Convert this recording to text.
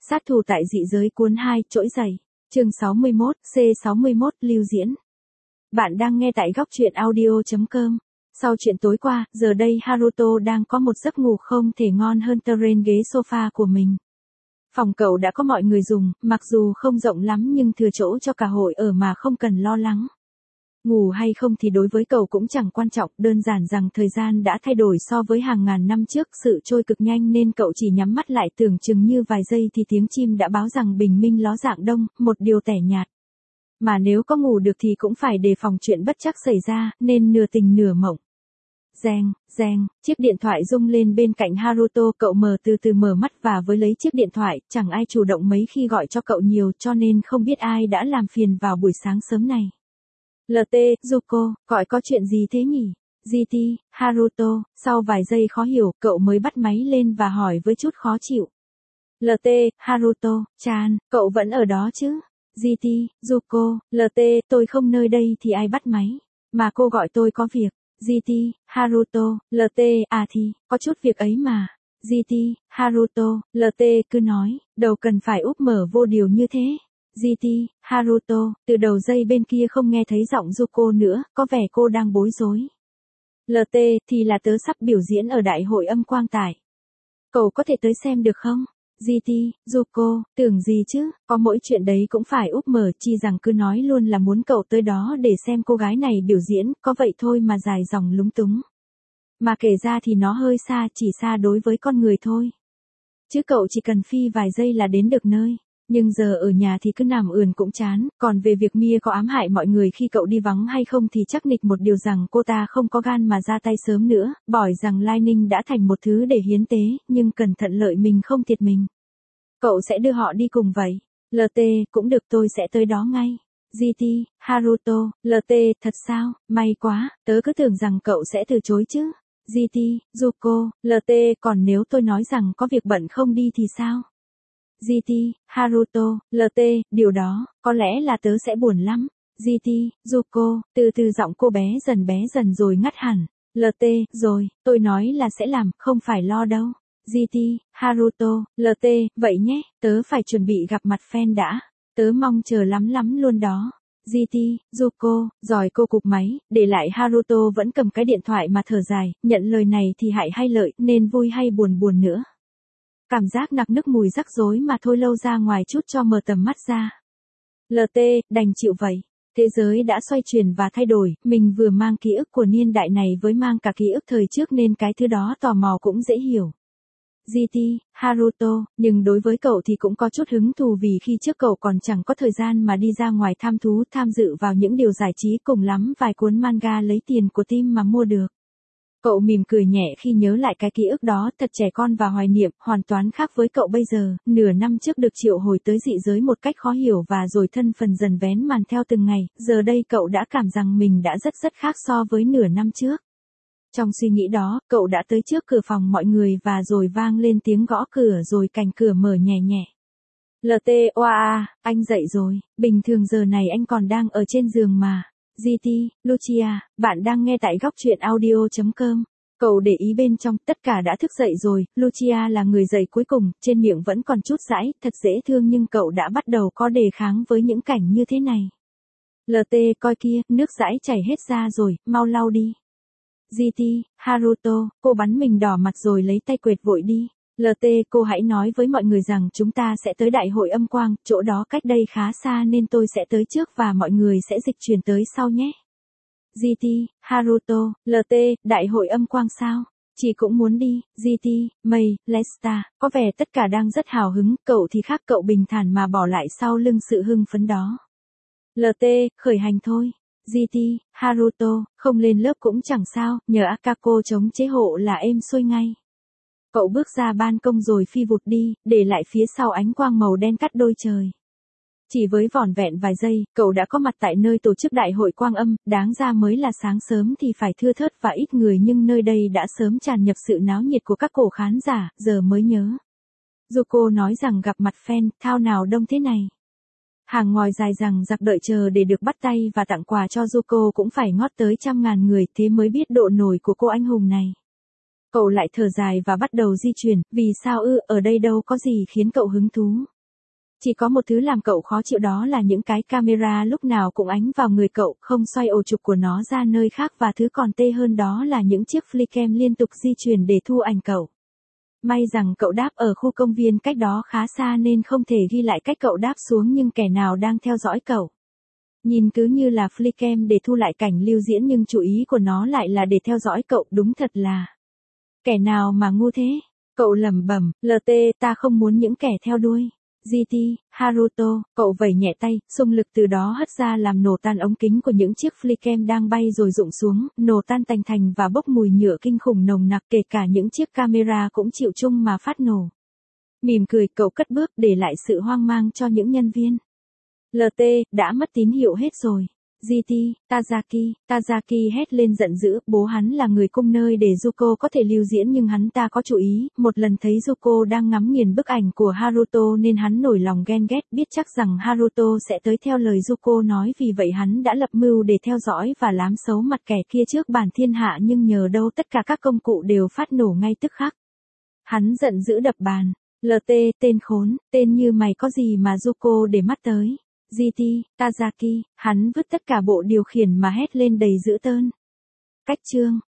Sát thủ tại dị giới cuốn 2, trỗi dậy. Chương 61, C61, lưu diễn. Bạn đang nghe tại góc truyện audio.com. Sau chuyện tối qua, giờ đây Haruto đang có một giấc ngủ không thể ngon hơn trên ghế sofa của mình. Phòng cậu đã có mọi người dùng, mặc dù không rộng lắm nhưng thừa chỗ cho cả hội ở mà không cần lo lắng. Ngủ hay không thì đối với cậu cũng chẳng quan trọng, đơn giản rằng thời gian đã thay đổi so với hàng ngàn năm trước, sự trôi cực nhanh nên cậu chỉ nhắm mắt lại tưởng chừng như vài giây thì tiếng chim đã báo rằng bình minh ló dạng đông, một điều tẻ nhạt. Mà nếu có ngủ được thì cũng phải đề phòng chuyện bất trắc xảy ra, nên nửa tỉnh nửa mộng. Reng, chiếc điện thoại rung lên bên cạnh Haruto, cậu từ từ mở mắt và với lấy chiếc điện thoại, chẳng ai chủ động mấy khi gọi cho cậu nhiều cho nên không biết ai đã làm phiền vào buổi sáng sớm này. LT, Zuko, gọi có chuyện gì thế nhỉ? GT, Haruto, sau vài giây khó hiểu, cậu mới bắt máy lên và hỏi với chút khó chịu. LT, Haruto, Chan, cậu vẫn ở đó chứ? GT, Zuko, LT, tôi không nơi đây thì ai bắt máy? Mà cô gọi tôi có việc. GT, Haruto, LT, à thì, có chút việc ấy mà. GT, Haruto, LT cứ nói, đâu cần phải úp mở vô điều như thế. GT, Haruto, từ đầu dây bên kia không nghe thấy giọng Zuko nữa, có vẻ cô đang bối rối. LT, thì là tớ sắp biểu diễn ở đại hội âm quang tải. Cậu có thể tới xem được không? GT, Zuko, tưởng gì chứ, có mỗi chuyện đấy cũng phải úp mở, chi rằng cứ nói luôn là muốn cậu tới đó để xem cô gái này biểu diễn, có vậy thôi mà dài dòng lúng túng. Mà kể ra thì nó hơi xa, chỉ xa đối với con người thôi. Chứ cậu chỉ cần phi vài giây là đến được nơi. Nhưng giờ ở nhà thì cứ nằm ườn cũng chán, còn về việc Mia có ám hại mọi người khi cậu đi vắng hay không thì chắc nịch một điều rằng cô ta không có gan mà ra tay sớm nữa, bỏi rằng Lightning đã thành một thứ để hiến tế, nhưng cẩn thận lợi mình không thiệt mình. Cậu sẽ đưa họ đi cùng vậy. LT, cũng được, tôi sẽ tới đó ngay. GT, Haruto, LT, thật sao, may quá, tớ cứ tưởng rằng cậu sẽ từ chối chứ. GT, Zuko, LT, còn nếu tôi nói rằng có việc bận không đi thì sao? GT, Haruto, LT, điều đó, có lẽ là tớ sẽ buồn lắm. GT, Zuko, từ từ giọng cô bé dần rồi ngắt hẳn. LT, rồi, tôi nói là sẽ làm, không phải lo đâu. GT, Haruto, LT, vậy nhé, tớ phải chuẩn bị gặp mặt fan đã. Tớ mong chờ lắm luôn đó. GT, Zuko, rồi cô cụp máy, để lại Haruto vẫn cầm cái điện thoại mà thở dài, nhận lời này thì hại hay lợi, nên vui hay buồn nữa. Cảm giác nặc nức mùi rắc rối mà thôi, lâu ra ngoài chút cho mở tầm mắt ra. LT, đành chịu vậy. Thế giới đã xoay chuyển và thay đổi, mình vừa mang ký ức của niên đại này với mang cả ký ức thời trước nên cái thứ đó tò mò cũng dễ hiểu. GT, Haruto, nhưng đối với cậu thì cũng có chút hứng thú vì khi trước cậu còn chẳng có thời gian mà đi ra ngoài tham thú, tham dự vào những điều giải trí, cùng lắm vài cuốn manga lấy tiền của team mà mua được. Cậu mỉm cười nhẹ khi nhớ lại cái ký ức đó, thật trẻ con và hoài niệm, hoàn toàn khác với cậu bây giờ, nửa năm trước được triệu hồi tới dị giới một cách khó hiểu và rồi thân phần dần vén màn theo từng ngày, giờ đây cậu đã cảm rằng mình đã rất khác so với nửa năm trước. Trong suy nghĩ đó, cậu đã tới trước cửa phòng mọi người và rồi vang lên tiếng gõ cửa rồi cành cửa mở nhẹ. LT, oa, anh dậy rồi, bình thường giờ này anh còn đang ở trên giường mà. GT, Lucia, bạn đang nghe tại góc truyện audio.com. Cậu để ý bên trong, tất cả đã thức dậy rồi, Lucia là người dậy cuối cùng, trên miệng vẫn còn chút dãi, thật dễ thương nhưng cậu đã bắt đầu có đề kháng với những cảnh như thế này. LT, coi kia, nước dãi chảy hết ra rồi, mau lau đi. GT, Haruto, cô bắn mình đỏ mặt rồi lấy tay quệt vội đi. LT, cô hãy nói với mọi người rằng chúng ta sẽ tới đại hội âm quang, chỗ đó cách đây khá xa nên tôi sẽ tới trước và mọi người sẽ dịch chuyển tới sau nhé. GT, Haruto, LT, đại hội âm quang sao? Chị cũng muốn đi. GT, Mei, Lesta, có vẻ tất cả đang rất hào hứng, cậu thì khác, cậu bình thản mà bỏ lại sau lưng sự hưng phấn đó. LT, khởi hành thôi. GT, Haruto, không lên lớp cũng chẳng sao, nhờ Akako chống chế hộ là êm xuôi ngay. Cậu bước ra ban công rồi phi vụt đi, để lại phía sau ánh quang màu đen cắt đôi trời. Chỉ với vỏn vẹn vài giây, cậu đã có mặt tại nơi tổ chức đại hội quang âm, đáng ra mới là sáng sớm thì phải thưa thớt và ít người nhưng nơi đây đã sớm tràn nhập sự náo nhiệt của các cổ khán giả, giờ mới nhớ. Zuko nói rằng gặp mặt fan, thao nào đông thế này. Hàng ngòi dài rằng giặc đợi chờ để được bắt tay và tặng quà cho Zuko cũng phải ngót tới 100.000 người, thế mới biết độ nổi của cô anh hùng này. Cậu lại thở dài và bắt đầu di chuyển, vì sao ở đây đâu có gì khiến cậu hứng thú. Chỉ có một thứ làm cậu khó chịu, đó là những cái camera lúc nào cũng ánh vào người cậu, không xoay ổ trục của nó ra nơi khác, và thứ còn tệ hơn đó là những chiếc flycam liên tục di chuyển để thu ảnh cậu. May rằng cậu đáp ở khu công viên cách đó khá xa nên không thể ghi lại cách cậu đáp xuống, nhưng kẻ nào đang theo dõi cậu. Nhìn cứ như là flycam để thu lại cảnh lưu diễn, nhưng chủ ý của nó lại là để theo dõi cậu, đúng thật là kẻ nào mà ngu thế. Cậu lẩm bẩm, LT, ta không muốn những kẻ theo đuôi. GT, Haruto, cậu vẩy nhẹ tay, xung lực từ đó hất ra làm nổ tan ống kính của những chiếc flycam đang bay rồi rụng xuống, nổ tan tành thành và bốc mùi nhựa kinh khủng nồng nặc, kể cả những chiếc camera cũng chịu chung mà phát nổ. Mỉm cười, cậu cất bước, để lại sự hoang mang cho những nhân viên. LT, đã mất tín hiệu hết rồi. GT, Tazaki hét lên giận dữ, bố hắn là người cung nơi để Zuko có thể lưu diễn, nhưng hắn ta có chủ ý, một lần thấy Zuko đang ngắm nghiền bức ảnh của Haruto nên hắn nổi lòng ghen ghét, biết chắc rằng Haruto sẽ tới theo lời Zuko nói, vì vậy hắn đã lập mưu để theo dõi và lám xấu mặt kẻ kia trước bản thiên hạ, nhưng nhờ đâu tất cả các công cụ đều phát nổ ngay tức khắc. Hắn giận dữ đập bàn, LT, tên khốn, tên như mày có gì mà Zuko để mắt tới. GT, Tazaki, hắn vứt tất cả bộ điều khiển mà hét lên đầy dữ tợn. Cách chương